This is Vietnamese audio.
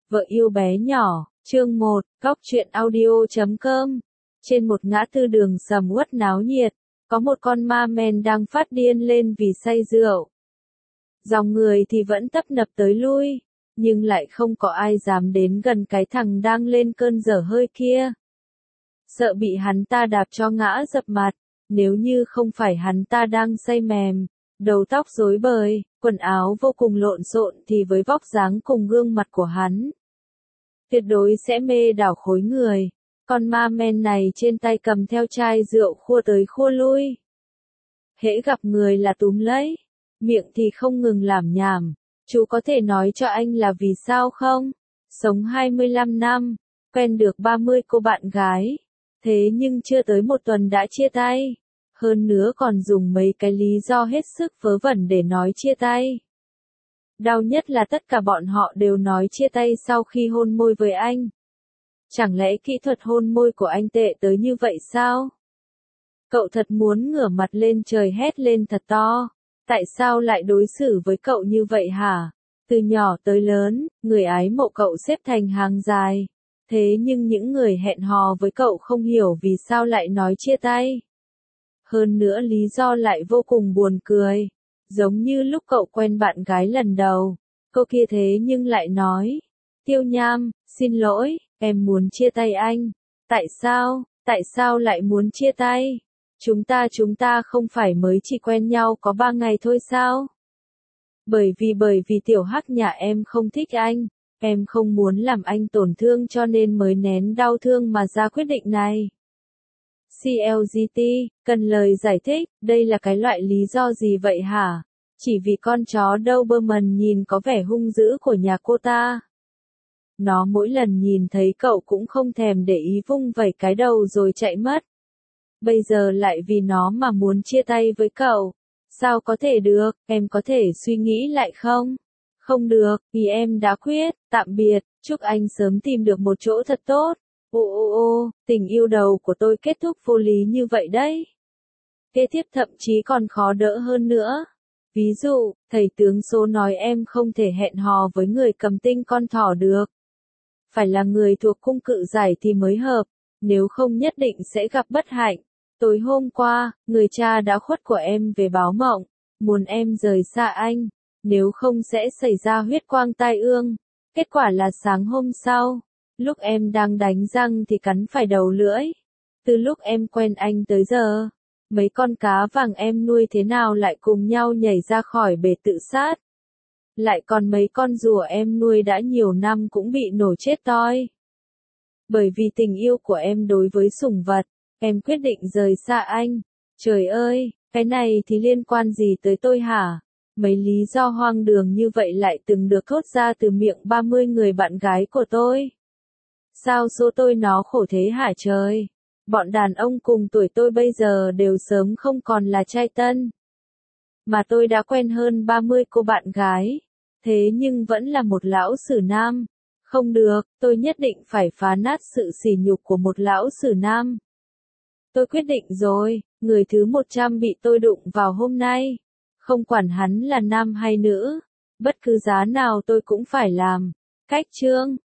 Vợ yêu bé nhỏ, chương 1, Góc truyện audio.com. Trên một ngã tư đường sầm uất náo nhiệt, có một con ma men đang phát điên lên vì say rượu. Dòng người thì vẫn tấp nập tới lui, nhưng lại không có ai dám đến gần cái thằng đang lên cơn dở hơi kia. Sợ bị hắn ta đạp cho ngã dập mặt, nếu như không phải hắn ta đang say mềm, đầu tóc rối bời, quần áo vô cùng lộn xộn thì với vóc dáng cùng gương mặt của hắn, tuyệt đối sẽ mê đảo khối người. Con ma men này trên tay cầm theo chai rượu khua tới khua lui. Hễ gặp người là túm lấy, miệng thì không ngừng lảm nhảm. Chú có thể nói cho anh là vì sao không? Sống 25 năm, quen được 30 cô bạn gái, thế nhưng chưa tới một tuần đã chia tay. Hơn nữa còn dùng mấy cái lý do hết sức vớ vẩn để nói chia tay. Đau nhất là tất cả bọn họ đều nói chia tay sau khi hôn môi với anh. Chẳng lẽ kỹ thuật hôn môi của anh tệ tới như vậy sao? Cậu thật muốn ngửa mặt lên trời hét lên thật to. Tại sao lại đối xử với cậu như vậy hả? Từ nhỏ tới lớn, người ái mộ cậu xếp thành hàng dài. Thế nhưng những người hẹn hò với cậu không hiểu vì sao lại nói chia tay. Hơn nữa lý do lại vô cùng buồn cười. Giống như lúc cậu quen bạn gái lần đầu, cô kia thế nhưng lại nói, Tiêu Nham, xin lỗi, em muốn chia tay anh. Tại sao lại muốn chia tay? Chúng ta không phải mới chỉ quen nhau có 3 ngày thôi sao? Bởi vì tiểu hắc nhà em không thích anh, em không muốn làm anh tổn thương cho nên mới nén đau thương mà ra quyết định này. CLGT, cần lời giải thích, đây là cái loại lý do gì vậy hả? Chỉ vì con chó Doberman nhìn có vẻ hung dữ của nhà cô ta. Nó mỗi lần nhìn thấy cậu cũng không thèm để ý vung vẩy cái đầu rồi chạy mất. Bây giờ lại vì nó mà muốn chia tay với cậu. Sao có thể được, em có thể suy nghĩ lại không? Không được, vì em đã quyết, tạm biệt, chúc anh sớm tìm được một chỗ thật tốt. Tình yêu đầu của tôi kết thúc vô lý như vậy đấy. Kế tiếp thậm chí còn khó đỡ hơn nữa. Ví dụ, thầy tướng số nói em không thể hẹn hò với người cầm tinh con thỏ được. Phải là người thuộc cung cự giải thì mới hợp, nếu không nhất định sẽ gặp bất hạnh. Tối hôm qua, người cha đã khuất của em về báo mộng, muốn em rời xa anh, nếu không sẽ xảy ra huyết quang tai ương. Kết quả là sáng hôm sau, lúc em đang đánh răng thì cắn phải đầu lưỡi. Từ lúc em quen anh tới giờ, mấy con cá vàng em nuôi thế nào lại cùng nhau nhảy ra khỏi bể tự sát. Lại còn mấy con rùa em nuôi đã nhiều năm cũng bị nổ chết toi. Bởi vì tình yêu của em đối với sủng vật, em quyết định rời xa anh. Trời ơi, cái này thì liên quan gì tới tôi hả? Mấy lý do hoang đường như vậy lại từng được thốt ra từ miệng 30 người bạn gái của tôi. Sao số tôi nó khổ thế hả trời? Bọn đàn ông cùng tuổi tôi bây giờ đều sớm không còn là trai tân. Mà tôi đã quen hơn 30 cô bạn gái. Thế nhưng vẫn là một lão sử nam. Không được, tôi nhất định phải phá nát sự sỉ nhục của một lão sử nam. Tôi quyết định rồi, người thứ 100 bị tôi đụng vào hôm nay. Không quản hắn là nam hay nữ. Bất cứ giá nào tôi cũng phải làm. Cách chương.